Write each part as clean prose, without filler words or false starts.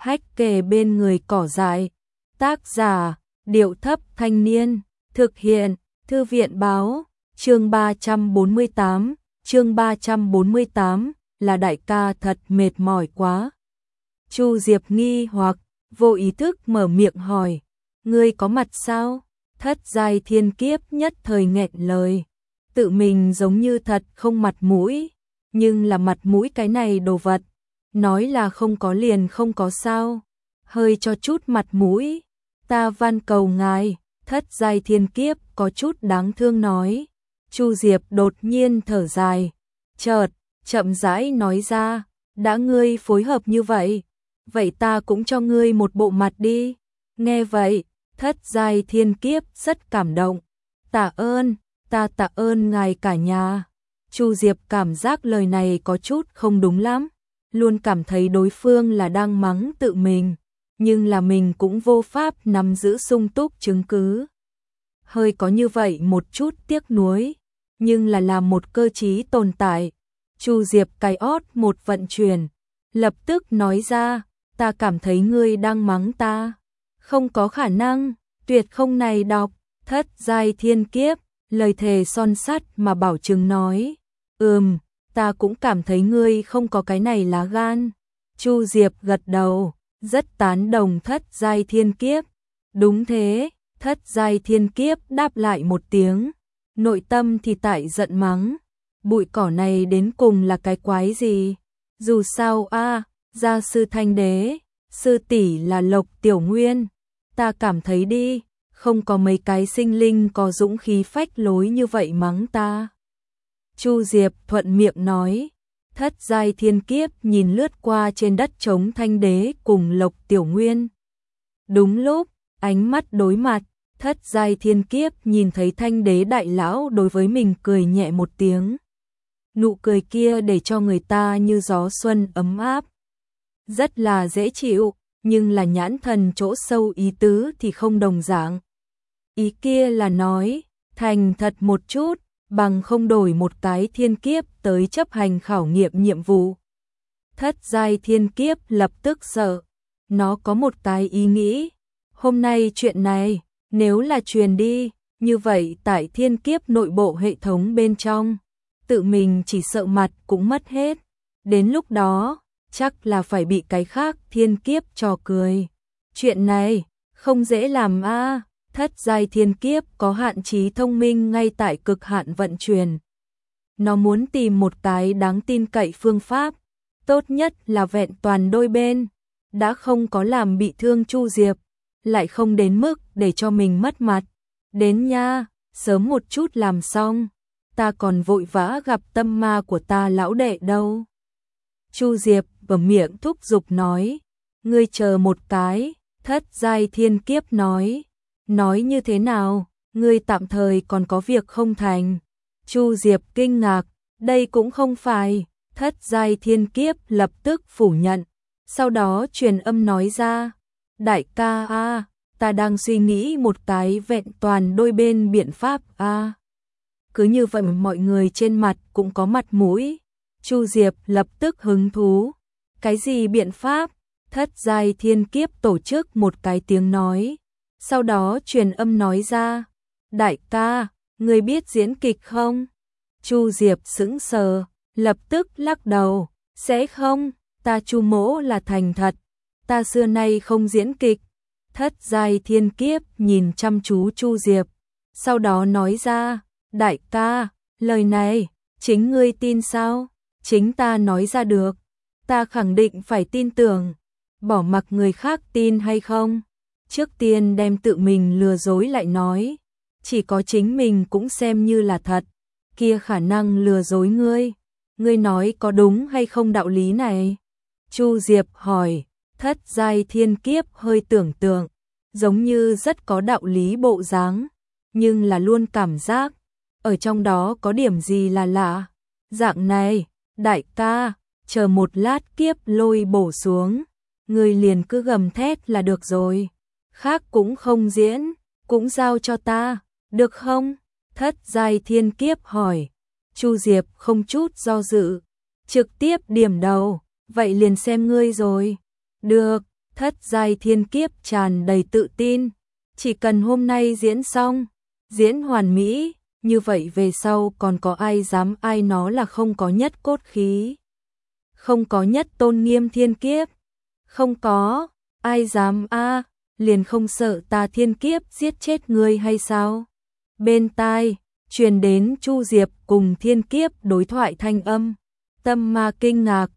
Hách kề bên người cỏ dại. Tác giả, Điệu Thấp Thanh Niên. Thực hiện, Thư viện Báo. Chương 348, chương 348, là đại ca thật mệt mỏi quá. Chu Diệp nghi hoặc, vô ý thức mở miệng hỏi, ngươi có mặt sao? Thất giai thiên kiếp nhất thời nghẹn lời, tự mình giống như thật không mặt mũi, nhưng là mặt mũi cái này đồ vật, nói là không có liền không có sao, hơi cho chút mặt mũi, ta van cầu ngài. Thất giai thiên kiếp có chút đáng thương nói. Chu Diệp đột nhiên thở dài, chợt chậm rãi nói ra, đã ngươi phối hợp như vậy, vậy ta cũng cho ngươi một bộ mặt đi. Nghe vậy, thất giai thiên kiếp rất cảm động. Tạ ơn, ta tạ ơn ngài cả nhà. Chu Diệp cảm giác lời này có chút không đúng lắm, luôn cảm thấy đối phương là đang mắng tự mình, nhưng là mình cũng vô pháp nắm giữ sung túc chứng cứ. Hơi có như vậy một chút tiếc nuối, nhưng là làm một cơ trí tồn tại. Chu Diệp cái ót một vận chuyển, lập tức nói ra, ta cảm thấy ngươi đang mắng ta. Không có khả năng, tuyệt không này đọc. Thất giai thiên kiếp, lời thề son sắt mà bảo chứng nói, ta cũng cảm thấy ngươi không có cái này lá gan. Chu Diệp gật đầu, rất tán đồng thất giai thiên kiếp. Đúng thế, thất giai thiên kiếp đáp lại một tiếng, nội tâm thì tại giận mắng, bụi cỏ này đến cùng là cái quái gì? Dù sao gia sư Thanh Đế, sư tỷ là Lộc Tiểu Nguyên, ta cảm thấy đi, không có mấy cái sinh linh có dũng khí phách lối như vậy mắng ta. Chu Diệp thuận miệng nói. Thất giai thiên kiếp nhìn lướt qua trên đất trống Thanh Đế cùng Lộc Tiểu Nguyên. Đúng lúc, ánh mắt đối mặt, thất giai thiên kiếp nhìn thấy Thanh Đế đại lão đối với mình cười nhẹ một tiếng. Nụ cười kia để cho người ta như gió xuân ấm áp. Rất là dễ chịu, nhưng là nhãn thần chỗ sâu ý tứ thì không đồng dạng. Ý kia là nói, thành thật một chút, bằng không đổi một cái thiên kiếp tới chấp hành khảo nghiệm nhiệm vụ. Thất giai thiên kiếp lập tức sợ, nó có một cái ý nghĩ, hôm nay chuyện này, nếu là truyền đi, như vậy tại thiên kiếp nội bộ hệ thống bên trong, tự mình chỉ sợ mặt cũng mất hết, đến lúc đó, chắc là phải bị cái khác thiên kiếp trò cười. Chuyện này, không dễ làm Thất giai thiên kiếp có hạn trí thông minh ngay tại cực hạn vận chuyển. Nó muốn tìm một cái đáng tin cậy phương pháp, tốt nhất là vẹn toàn đôi bên, đã không có làm bị thương Chu Diệp, lại không đến mức để cho mình mất mặt. Đến nha, sớm một chút làm xong, ta còn vội vã gặp tâm ma của ta lão đệ đâu. Chu Diệp bở miệng thúc giục nói, ngươi chờ một cái. Thất giai thiên kiếp nói như thế nào, ngươi tạm thời còn có việc không thành. Chu Diệp kinh ngạc, đây cũng không phải. Thất giai thiên kiếp lập tức phủ nhận, sau đó truyền âm nói ra, đại ca ta đang suy nghĩ một cái vẹn toàn đôi bên biện pháp Cứ như vậy mọi người trên mặt cũng có mặt mũi. Chu Diệp lập tức hứng thú, cái gì biện pháp? Thất giai thiên kiếp tổ chức một cái tiếng nói, sau đó truyền âm nói ra, đại ca, ngươi biết diễn kịch không? Chu Diệp sững sờ, lập tức lắc đầu, sẽ không, ta Chu mỗ là thành thật, ta xưa nay không diễn kịch. Thất giai thiên kiếp nhìn chăm chú Chu Diệp, sau đó nói ra, đại ca, lời này, chính ngươi tin sao? Chính ta nói ra được, ta khẳng định phải tin tưởng. Bỏ mặc người khác tin hay không, trước tiên đem tự mình lừa dối lại nói, chỉ có chính mình cũng xem như là thật, kia khả năng lừa dối ngươi nói có đúng hay không đạo lý này? Chu Diệp hỏi. Thất giai thiên kiếp hơi tưởng tượng, giống như rất có đạo lý bộ dáng, nhưng là luôn cảm giác, ở trong đó có điểm gì là lạ. Dạng này, đại ca, chờ một lát kiếp lôi bổ xuống, người liền cứ gầm thét là được rồi, khác cũng không diễn, cũng giao cho ta, được không? Thất giai thiên kiếp hỏi. Chu Diệp không chút do dự, trực tiếp điểm đầu, vậy liền xem ngươi rồi. Được, Thất giai thiên kiếp tràn đầy tự tin, chỉ cần hôm nay diễn xong, diễn hoàn mỹ, như vậy về sau còn có ai dám ai nó là không có nhất cốt khí, không có nhất tôn nghiêm thiên kiếp, không có, ai dám a, liền không sợ ta thiên kiếp giết chết ngươi hay sao? Bên tai truyền đến Chu Diệp cùng thiên kiếp đối thoại thanh âm. Tâm Ma kinh ngạc,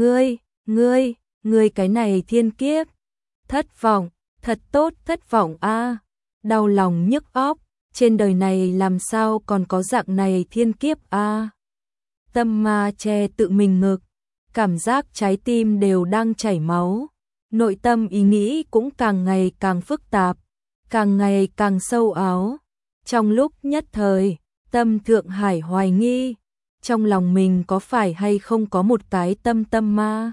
ngươi cái này thiên kiếp, thất vọng, thật tốt thất vọng a, đau lòng nhức óc, trên đời này làm sao còn có dạng này thiên kiếp a. Tâm Ma che tự mình ngực, cảm giác trái tim đều đang chảy máu, nội tâm ý nghĩ cũng càng ngày càng phức tạp, càng ngày càng sâu áo. Trong lúc nhất thời, Tâm Thượng Hải hoài nghi, trong lòng mình có phải hay không có một cái tâm ma.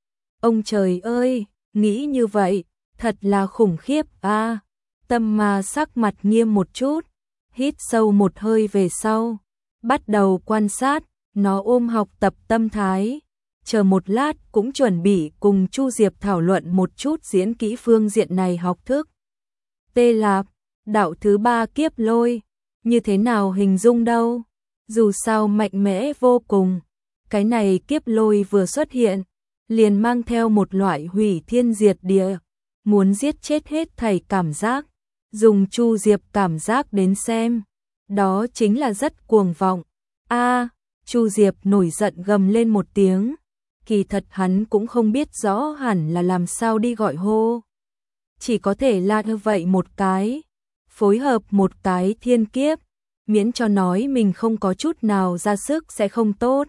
Ông trời ơi, nghĩ như vậy, thật là khủng khiếp a. Tâm Ma sắc mặt nghiêm một chút, hít sâu một hơi về sau, bắt đầu quan sát, nó ôm học tập tâm thái, chờ một lát cũng chuẩn bị cùng Chu Diệp thảo luận một chút diễn kỹ phương diện này học thức. Tê Lạp, đạo thứ 3 kiếp lôi, như thế nào hình dung đâu? Dù sao mạnh mẽ vô cùng, cái này kiếp lôi vừa xuất hiện, liền mang theo một loại hủy thiên diệt địa, muốn giết chết hết thảy cảm giác. Dùng Chu Diệp cảm giác đến xem, đó chính là rất cuồng vọng. A, Chu Diệp nổi giận gầm lên một tiếng, kỳ thật hắn cũng không biết rõ hẳn là làm sao đi gọi hô. Chỉ có thể là như vậy một cái, phối hợp một cái thiên kiếp, miễn cho nói mình không có chút nào ra sức sẽ không tốt.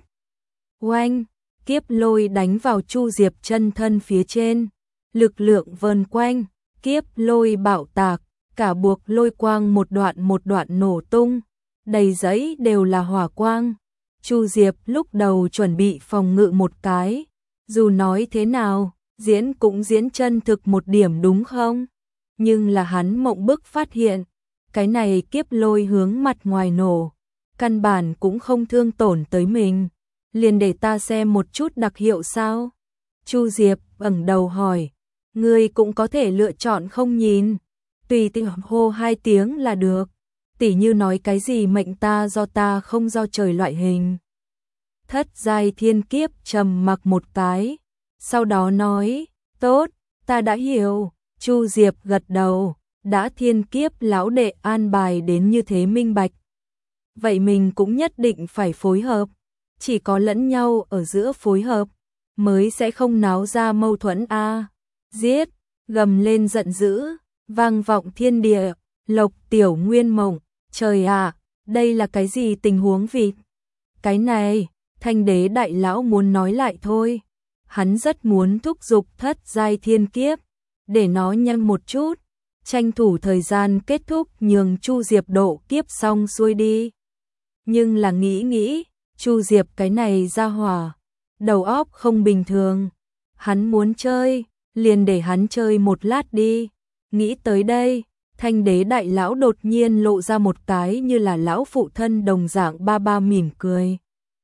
Oanh, kiếp lôi đánh vào Chu Diệp chân thân phía trên, lực lượng vờn quanh, kiếp lôi bạo tạc, cả buộc lôi quang một đoạn nổ tung, đầy giấy đều là hỏa quang. Chu Diệp lúc đầu chuẩn bị phòng ngự một cái, dù nói thế nào, diễn cũng diễn chân thực một điểm đúng không? Nhưng là hắn mộng bức phát hiện, cái này kiếp lôi hướng mặt ngoài nổ, căn bản cũng không thương tổn tới mình, liền để ta xem một chút đặc hiệu sao? Chu Diệp ẩn đầu hỏi, ngươi cũng có thể lựa chọn không nhìn, tùy tiện hô 2 tiếng là được, tỉ như nói cái gì mệnh ta do ta không do trời loại hình. Thất giai thiên kiếp trầm mặc một cái, sau đó nói, tốt, ta đã hiểu. Chu Diệp gật đầu, đã thiên kiếp lão đệ an bài đến như thế minh bạch. Vậy mình cũng nhất định phải phối hợp, chỉ có lẫn nhau ở giữa phối hợp, mới sẽ không náo ra mâu thuẫn a. Giết, gầm lên giận dữ, vang vọng thiên địa, Lộc Tiểu Nguyên mộng, trời ạ, đây là cái gì tình huống vịt? Cái này, Thanh Đế đại lão muốn nói lại thôi. Hắn rất muốn thúc giục thất giai thiên kiếp, để nó nhanh một chút, tranh thủ thời gian kết thúc nhường Chu Diệp độ kiếp xong xuôi đi. Nhưng là nghĩ, Chu Diệp cái này ra hỏa, đầu óc không bình thường, hắn muốn chơi, liền để hắn chơi một lát đi. Nghĩ tới đây, Thanh Đế đại lão đột nhiên lộ ra một cái như là lão phụ thân đồng dạng ba mỉm cười.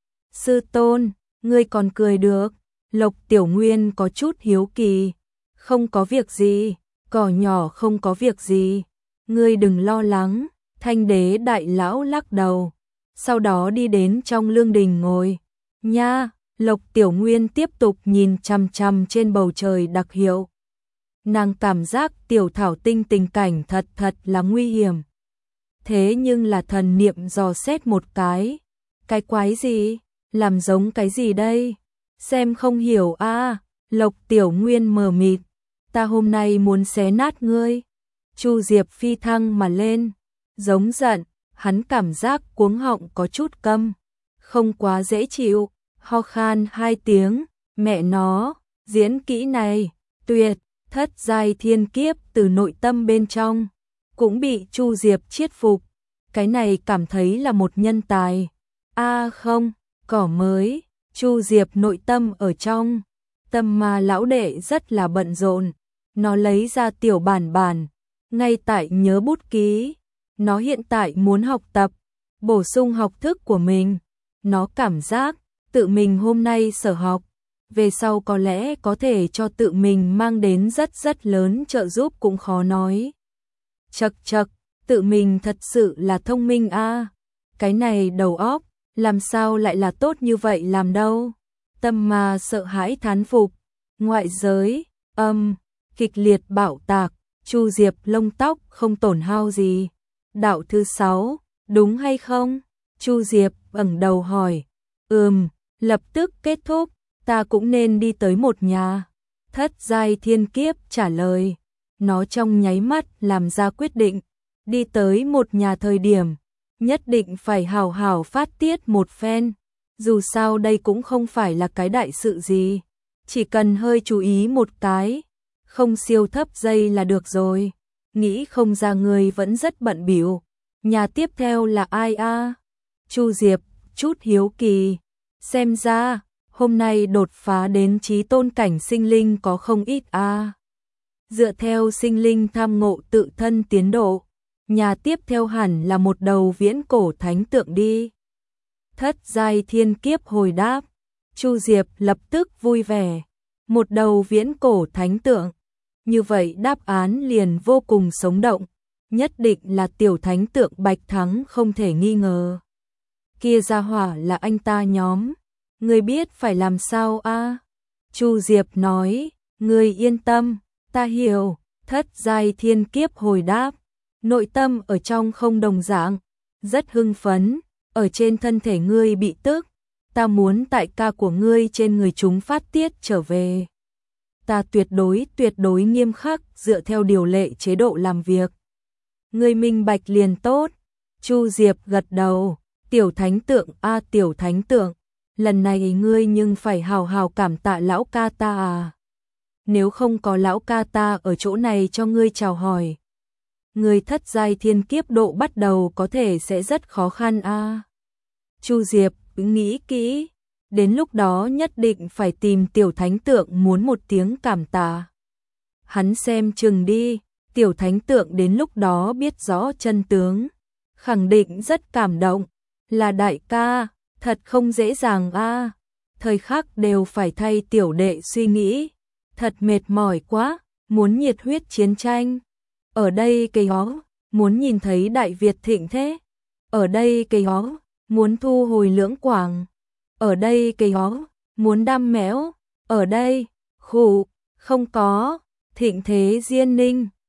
Sư tôn, ngươi còn cười được? Lộc Tiểu Nguyên có chút hiếu kỳ. Không có việc gì, cỏ nhỏ không có việc gì, ngươi đừng lo lắng. Thanh Đế đại lão lắc đầu, sau đó đi đến trong lương đình ngồi. Nha, Lộc Tiểu Nguyên tiếp tục nhìn chằm chằm trên bầu trời đặc hiệu. Nàng cảm giác tiểu thảo tinh tình cảnh thật là nguy hiểm. Thế nhưng là thần niệm dò xét một cái quái gì, làm giống cái gì đây? Xem không hiểu a. Lộc Tiểu Nguyên mờ mịt, ta hôm nay muốn xé nát ngươi. Chu Diệp phi thăng mà lên, giống giận, hắn cảm giác cuống họng có chút câm, không quá dễ chịu, ho khan 2 tiếng, mẹ nó, diễn kỹ này, tuyệt, thất giai thiên kiếp từ nội tâm bên trong, cũng bị Chu Diệp chiết phục, cái này cảm thấy là một nhân tài. A không, cỏ mới, Chu Diệp nội tâm ở trong, Tâm Ma lão đệ rất là bận rộn, nó lấy ra tiểu bản, ngay tại nhớ bút ký, nó hiện tại muốn học tập, bổ sung học thức của mình, nó cảm giác tự mình hôm nay sở học, về sau có lẽ có thể cho tự mình mang đến rất lớn trợ giúp cũng khó nói. Chậc chậc, tự mình thật sự là thông minh a. Cái này đầu óc, làm sao lại là tốt như vậy làm đâu. Tâm Ma sợ hãi thán phục, ngoại giới, kịch liệt bạo tạc, Chu Diệp lông tóc không tổn hao gì. Đạo thứ 6, đúng hay không? Chu Diệp ẩn đầu hỏi. Lập tức kết thúc, ta cũng nên đi tới một nhà. Thất giai thiên kiếp trả lời. Nó trong nháy mắt làm ra quyết định. Đi tới một nhà thời điểm, nhất định phải hào hào phát tiết một phen. Dù sao đây cũng không phải là cái đại sự gì. Chỉ cần hơi chú ý một cái, không siêu thấp dây là được rồi. Nghĩ không ra người vẫn rất bận bịu. Nhà tiếp theo là ai a? Chu Diệp chút hiếu kỳ. Xem ra, hôm nay đột phá đến chí tôn cảnh sinh linh có không ít a. Dựa theo sinh linh tham ngộ tự thân tiến độ, nhà tiếp theo hẳn là một đầu viễn cổ thánh tượng đi. Thất giai thiên kiếp hồi đáp. Chu Diệp lập tức vui vẻ. Một đầu viễn cổ thánh tượng. Như vậy đáp án liền vô cùng sống động. Nhất định là tiểu thánh tượng Bạch Thắng không thể nghi ngờ. Kia gia hỏa là anh ta nhóm. Ngươi biết phải làm sao a? Chu Diệp nói, ngươi yên tâm, ta hiểu. Thất giai thiên kiếp hồi đáp. Nội tâm ở trong không đồng dạng, rất hưng phấn. Ở trên thân thể ngươi bị tức, ta muốn tại ca của ngươi trên người chúng phát tiết trở về. Ta tuyệt đối nghiêm khắc dựa theo điều lệ chế độ làm việc. Ngươi minh bạch liền tốt. Chu Diệp gật đầu. Tiểu thánh tượng a, tiểu thánh tượng, lần này ngươi nhưng phải hào hào cảm tạ lão ca ta à. Nếu không có lão ca ta ở chỗ này cho ngươi chào hỏi, ngươi thất giai thiên kiếp độ bắt đầu có thể sẽ rất khó khăn a. Chu Diệp nghĩ kỹ, đến lúc đó nhất định phải tìm tiểu thánh tượng muốn một tiếng cảm tạ. Hắn xem chừng đi, tiểu thánh tượng đến lúc đó biết rõ chân tướng, khẳng định rất cảm động. Là đại ca, thật không dễ dàng a. Thời khắc đều phải thay tiểu đệ suy nghĩ, thật mệt mỏi quá, muốn nhiệt huyết chiến tranh. Ở đây cây ó, muốn nhìn thấy Đại Việt thịnh thế. Ở đây cây ó, muốn thu hồi Lưỡng Quảng. Ở đây cây ó, muốn đam méo. Ở đây, khụ, không có, thịnh thế Diên Ninh.